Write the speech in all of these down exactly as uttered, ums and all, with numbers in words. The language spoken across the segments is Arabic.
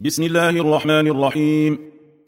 بسم الله الرحمن الرحيم.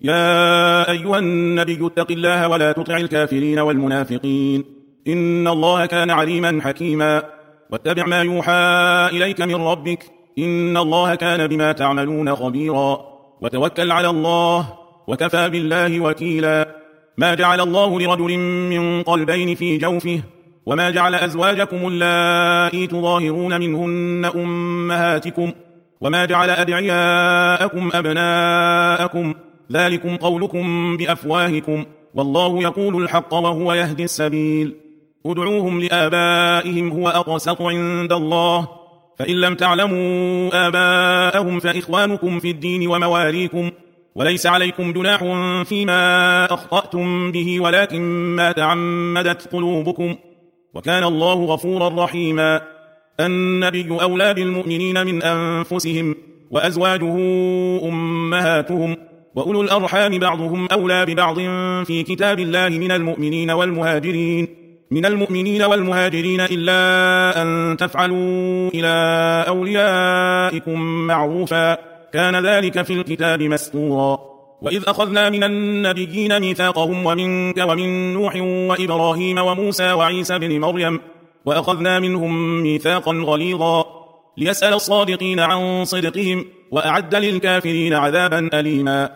يا أيها النبي اتق الله ولا تطع الكافرين والمنافقين، إن الله كان عليما حكيما. واتبع ما يوحى إليك من ربك، إن الله كان بما تعملون خبيرا. وتوكل على الله، وكفى بالله وكيلا. ما جعل الله لرجل من قلبين في جوفه، وما جعل أزواجكم اللائي تظاهرون منهن أمهاتكم، وما جعل أدعياءكم أبناءكم، ذلكم قولكم بأفواهكم، والله يقول الحق وهو يهدي السبيل. ادعوهم لآبائهم هو أقسط عند الله، فإن لم تعلموا آباءهم فإخوانكم في الدين ومواليكم، وليس عليكم جناح فيما أخطأتم به ولكن ما تعمدت قلوبكم، وكان الله غفورا رحيما. النبي أولى بالمؤمنين من أنفسهم، وأزواجه أمهاتهم، وأولو الأرحام بعضهم أولى ببعض في كتاب الله من المؤمنين والمهاجرين من المؤمنين والمهاجرين إلا أن تفعلوا إلى أوليائكم معروفا، كان ذلك في الكتاب مسطورا. وإذ أخذنا من النبيين ميثاقهم ومنك ومن نوح وإبراهيم وموسى وعيسى بن مريم، وأخذنا منهم ميثاقا غليظا، ليسأل الصادقين عن صدقهم، وأعد للكافرين عذابا أليما.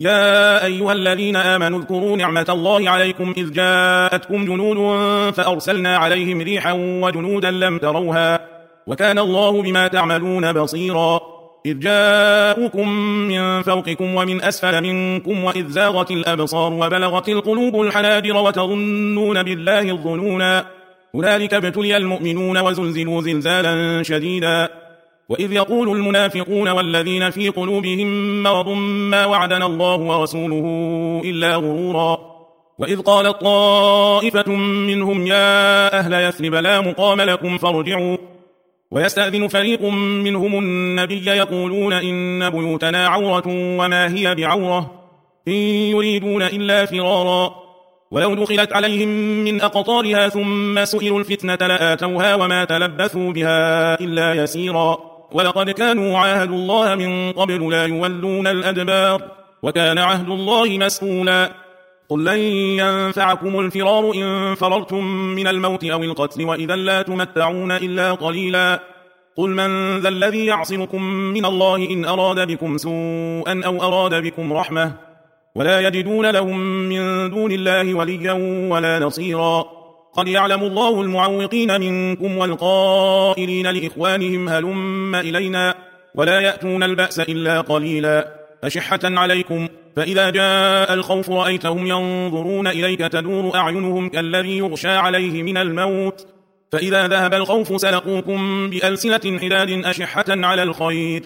يا أيها الذين آمنوا اذكروا نعمة الله عليكم إذ جاءتكم جنود فأرسلنا عليهم ريحا وجنودا لم تروها، وكان الله بما تعملون بصيرا. إذ جاءوكم من فوقكم ومن أسفل منكم وإذ زاغت الأبصار وبلغت القلوب الحناجر وتظنون بالله الظنونا، هنالك ابتلي المؤمنون وزلزلوا زلزالا شديدا. وإذ يقول المنافقون والذين في قلوبهم مرض ما وعدنا الله ورسوله إلا غرورا. وإذ قالت طائفة منهم يا أهل يثرب لا مقام لكم فارجعوا، ويستأذن فريق منهم النبي يقولون إن بيوتنا عورة وما هي بعورة، إن يريدون إلا فرارا، ولو دخلت عليهم من أقطارها ثم سئلوا الفتنة لآتوها وما تلبثوا بها إلا يسيرا. ولقد كانوا عاهدوا الله من قبل لا يولون الأدبار، وكان عهد الله مسؤولا. قل لن ينفعكم الفرار إن فررتم من الموت أو القتل، وإذا لا تمتعون إلا قليلا. قل من ذا الذي يعصمكم من الله إن أراد بكم سوءا أو أراد بكم رحمة، ولا يجدون لهم من دون الله وليا ولا نصيرا. قد يعلم الله المعوقين منكم والقائلين لإخوانهم هلم إلينا، ولا يأتون البأس إلا قليلا، أشحة عليكم، فإذا جاء الخوف رأيتهم ينظرون إليك تدور أعينهم كالذي يغشى عليه من الموت، فإذا ذهب الخوف سلقوكم بألسنة حداد أشحة على الخير،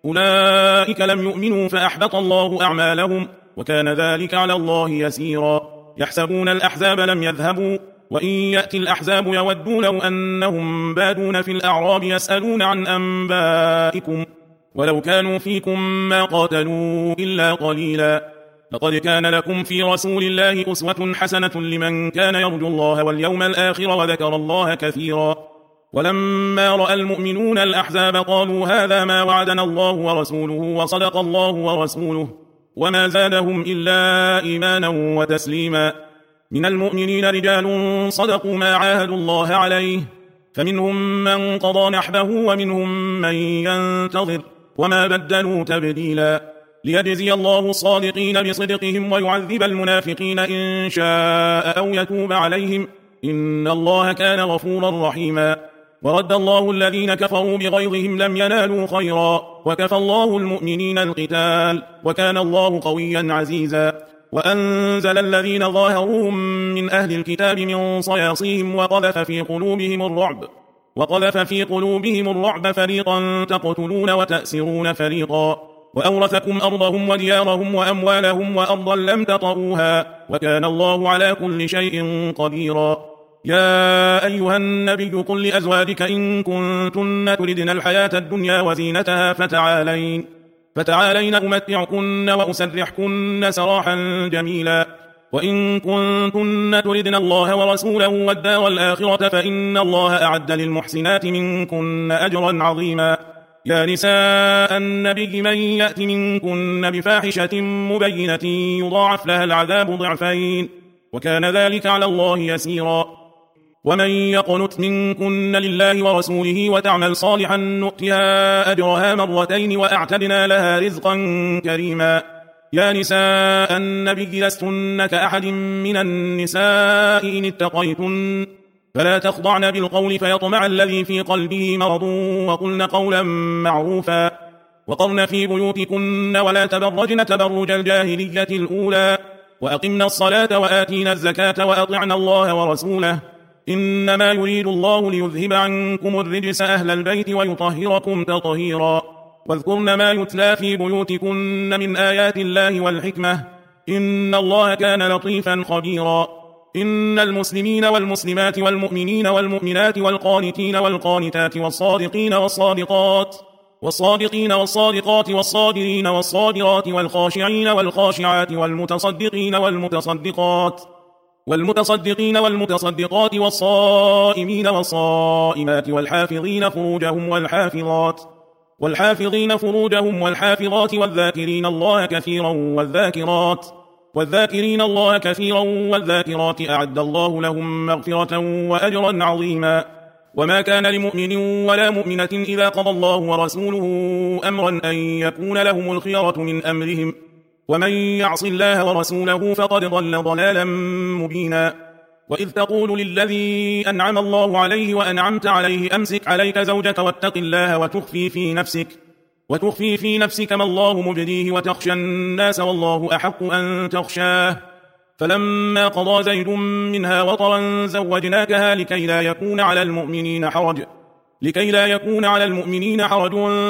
أولئك لم يؤمنوا فأحبط الله أعمالهم، وكان ذلك على الله يسيرا. يحسبون الأحزاب لم يذهبوا، وإن يأتي الأحزاب يودوا لو أنهم بادون في الأعراب يسألون عن أنبائكم، ولو كانوا فيكم ما قاتلوا إلا قليلا. لقد كان لكم في رسول الله أسوة حسنة لمن كان يرجو الله واليوم الآخر وذكر الله كثيرا. ولما رأى المؤمنون الأحزاب قالوا هذا ما وعدنا الله ورسوله وصدق الله ورسوله، وما زادهم إلا إيمانا وتسليما. من المؤمنين رجال صدقوا ما عاهدوا الله عليه، فمنهم من قضى نحبه ومنهم من ينتظر، وما بدلوا تبديلا. ليجزي الله الصادقين بصدقهم ويعذب المنافقين إن شاء أو يتوب عليهم، إن الله كان غفورا رحيما. ورد الله الذين كفروا بغيظهم لم ينالوا خيرا، وكفى الله المؤمنين القتال، وكان الله قويا عزيزا. وأنزل الذين ظاهروهم من أهل الكتاب من صياصيهم وقذف في قلوبهم الرعب وقذف في قلوبهم الرعب فريقا تقتلون وتأسرون فريقا، وأورثكم أرضهم وديارهم وأموالهم وأرضا لم تطئوها، وكان الله على كل شيء قديرا. يا أيها النبي قل لأزواجك إن كنتن تردن الحياة الدنيا وزينتها فتعالين فتعالين أمتعكن وأسرحكن سراحا جميلا، وإن كنتن تردن الله ورسوله والدار الآخرة فإن الله أعد للمحسنات منكن أجرا عظيما. يا نساء النبي من يأت منكن بفاحشة مبينة يضاعف لها العذاب ضعفين وكان ذلك على الله يسيرا. ومن يقنت منكن لله ورسوله وتعمل صالحا نؤتها أجرها مرتين وأعتدنا لها رزقا كريما. يا نساء النبي لستن كأحد من النساء إن اتقيتن فلا تخضعن بالقول فيطمع الذي في قلبه مرض وقلن قولا معروفا وقرن في بيوتكن ولا تبرجن تبرج الجاهلية الأولى وأقمنا الصلاة وآتينا الزكاة وأطعنا الله ورسوله إنما يريد الله ليذهب عنكم الرجس أهل البيت ويطهركم تطهيرا. واذكرن ما يتلى في بيوتكن من آيات الله والحكمة إن الله كان لطيفا خبيرا. إن المسلمين والمسلمات والمؤمنين والمؤمنات والقانتين والقانتات والصادقين والصادقات والصادقين والصادقات والصابرين والصابرات والخاشعين والخاشعات والمتصدقين والمتصدقات والمتصدقين والمتصدقات والصائمين والصائمات والحافظين فروجهم والحافظات والحافظين فروجهم والحافظات والذاكرين الله كثيرا والذاكرات والذاكرين الله كثيرا والذاكرات أعد الله لهم مغفرة وأجرا عظيما. وما كان لمؤمن ولا مؤمنة إذا قضى الله ورسوله أمرا أن يكون لهم الخيرة من أمرهم ومن يعص الله ورسوله فقد ضل ضلالا مبينا. وإذ تقول للذي أنعم الله عليه وأنعمت عليه أمسك عليك زوجك واتق الله وتخفي في نفسك وتخفي في نفسك ما الله مبديه وتخشى الناس والله أحق أن تخشاه فلما قضى زيد منها وطرا زوجناكها لكي لا يكون على المؤمنين حرج لكي لا يكون على المؤمنين حرج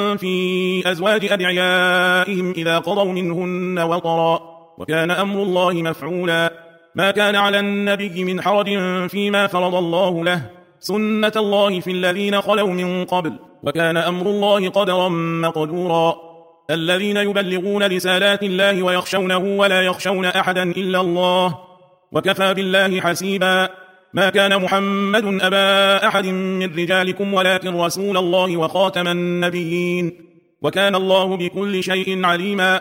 في أزواج أدعيائهم إذا قضوا منهن وطرا وكان أمر الله مفعولا. ما كان على النبي من حرج فيما فرض الله له سنة الله في الذين خلوا من قبل وكان أمر الله قدرا مقدورا. الذين يبلغون رسالات الله ويخشونه ولا يخشون أحدا إلا الله وكفى بالله حسيبا. ما كان محمد أبا أحد من رجالكم ولكن رسول الله وخاتم النبيين وكان الله بكل شيء عليما.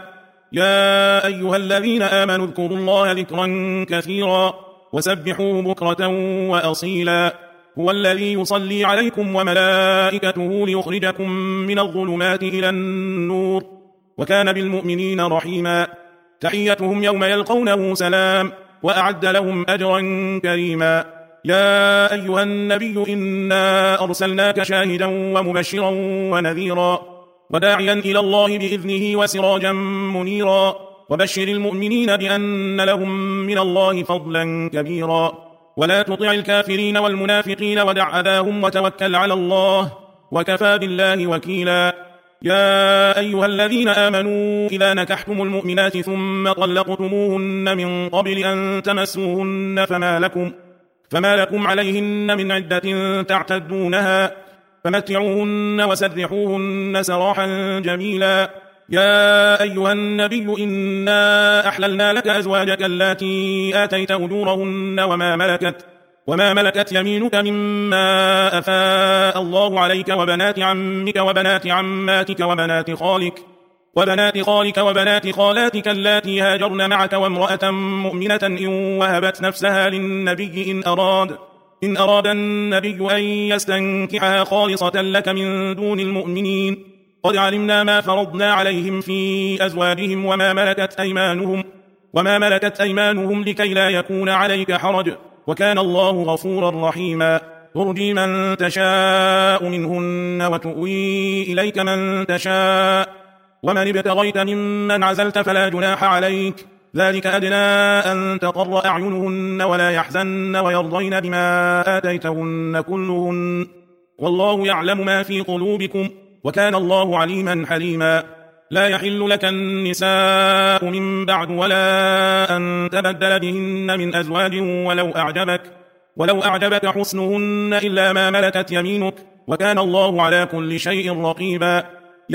يا أيها الذين آمنوا اذكروا الله ذكرا كثيرا وسبحوه بكرة وأصيلا. هو الذي يصلي عليكم وملائكته ليخرجكم من الظلمات إلى النور وكان بالمؤمنين رحيما. تحيتهم يوم يلقونه سلام وأعد لهم أجرا كريما. يا أيها النبي إنا أرسلناك شاهدا ومبشرا ونذيرا وداعيا إلى الله بإذنه وسراجا منيرا وبشر المؤمنين بأن لهم من الله فضلا كبيرا. ولا تطع الكافرين والمنافقين ودع أذاهم وتوكل على الله وكفى بالله وكيلا. يا أيها الذين آمنوا إذا نكحتم المؤمنات ثم طلقتموهن من قبل أن تمسوهن فما لكم, فما لكم عليهن من عدة تعتدونها فمتعوهن وسرحوهن سراحا جميلا. يا أيها النبي إنا أحللنا لك أزواجك التي آتيت أجورهن وما ملكت وما ملكت يمينك مما أفاء الله عليك وبنات عمك وبنات عماتك وبنات خالك وبنات خالك وبنات خالاتك اللاتي هاجرن معك وامرأة مؤمنة إن وهبت نفسها للنبي إن أراد إن أراد النبي أن يستنكحها خالصة لك من دون المؤمنين. قد علمنا ما فرضنا عليهم في أزواجهم وما ملكت أيمانهم وما ملكت أيمانهم لكي لا يكون عليك حرج وكان الله غفورا رحيما. ترجي من تشاء منهن وتؤوي إليك من تشاء ومن ابتغيت ممن عزلت فلا جناح عليك ذلك أدنى أن تقر أعينهن ولا يحزن ويرضين بما آتيتهن كلهن والله يعلم ما في قلوبكم وكان الله عليما حليما. لا يحل لك النساء من بعد ولا أن تبدل بهن من أزواج ولو أعجبك ولو أعجبك حسنهن إلا ما ملكت يمينك وكان الله على كل شيء رقيبا.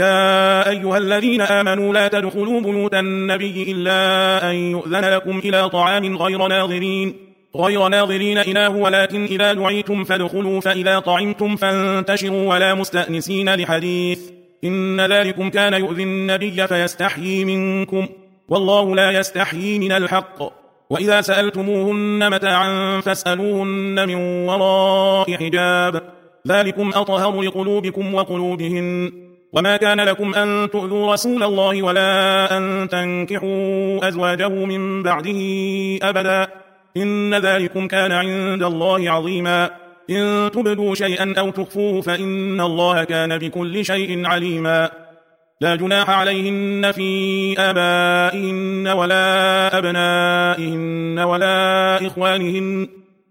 يا أيها الذين آمنوا لا تدخلوا بيوت النبي إلا أن يؤذن لكم إلى طعام غير ناظرين غير ناظرين إناه ولكن إذا دعيتم فادخلوا فإذا طعمتم فانتشروا ولا مستأنسين لحديث إن ذلكم كان يؤذي النبي فيستحيي منكم، والله لا يستحيي من الحق. وإذا سألتموهن متاعا فاسألوهن من وراء حجاب، ذلكم أطهر لقلوبكم وقلوبهن. وما كان لكم أن تؤذوا رسول الله ولا أن تنكحوا أزواجه من بعده أبدا، إن ذلكم كان عند الله عظيما. إن تبدوا شيئا أو تخفوه فإن الله كان بكل شيء عليما. لا جناح عليهن في آبائهن ولا أبنائهن ولا إخوانهن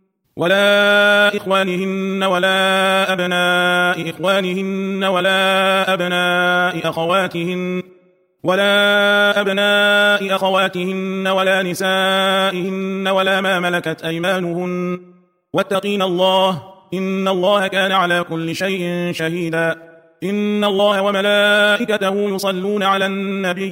ولا إخوانهن ولا أبناء إخوانهن ولا أبناء أخواتهن ولا أبناء أخواتهن ولا نسائهن ولا ما ملكت أيمانهن، واتقين الله إن الله كان على كل شيء شهيدا. إن الله وملائكته يصلون على النبي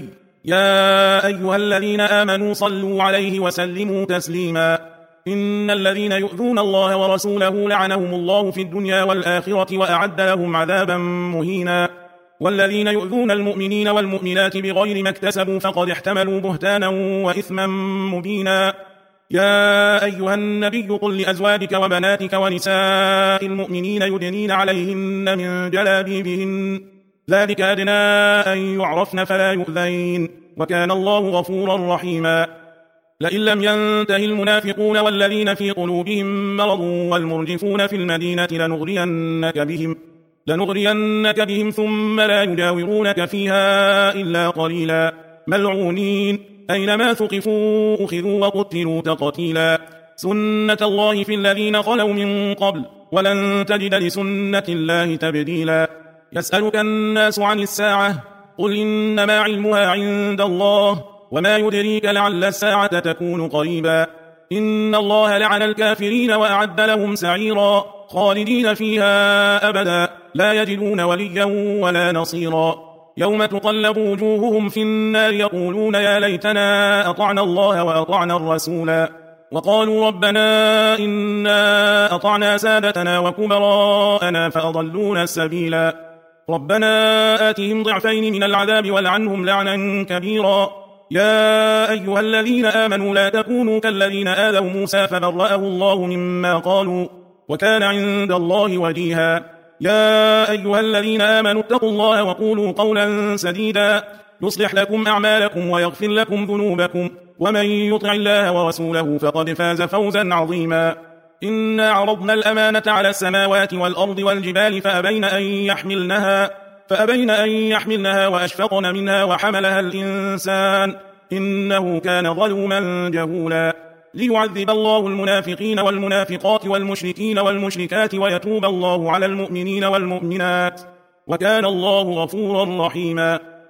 يا أيها الذين آمنوا صلوا عليه وسلموا تسليما. إن الذين يؤذون الله ورسوله لعنهم الله في الدنيا والآخرة وأعد لهم عذابا مهينا. والذين يؤذون المؤمنين والمؤمنات بغير ما اكتسبوا فقد احتملوا بهتانا وإثما مبينا. يا أيها النبي قل لأزواجك وبناتك ونساء المؤمنين يدنين عليهن من جلابيبهن، ذلك أدنى أن يعرفن فلا يؤذين، وكان الله غفورا رحيما. لئن لم ينته المنافقون والذين في قلوبهم مرض والمرجفون في المدينة لنغرينك بهم لنغرينك بهم ثم لا يجاورونك فيها إلا قليلا، ملعونين أينما ثقفوا أخذوا وقتلوا تقتيلا. سنة الله في الذين خلوا من قبل ولن تجد لسنة الله تبديلا. يسألك الناس عن الساعة قل إنما علمها عند الله وما يدريك لعل الساعة تكون قريبا. إن الله لعن الكافرين وأعد لهم سعيرا خالدين فيها أبدا لا يجدون وليا ولا نصيرا. يوم تقلب وجوههم في النار يقولون يا ليتنا أطعنا الله وأطعنا الرسولا، وقالوا ربنا إنا أطعنا سادتنا وكبراءنا فأضلونا السبيلا. ربنا آتهم ضعفين من العذاب ولعنهم لعنا كبيرا. يا أيها الذين آمنوا لا تكونوا كالذين آذوا موسى فبرأه الله مما قالوا وكان عند الله وجيها. يا أيها الذين آمنوا اتقوا الله وقولوا قولا سديدا يصلح لكم أعمالكم ويغفر لكم ذنوبكم، ومن يطع الله ورسوله فقد فاز فوزا عظيما. إنا عرضنا الأمانة على السماوات والأرض والجبال فأبين أن يحملنها فأبين أن يحملنها وأشفقن منها وحملها الإنسان إنه كان ظلوما جهولا. ليعذب الله المنافقين والمنافقات والمشركين والمشركات ويتوب الله على المؤمنين والمؤمنات، وكان الله غفورا رحيما.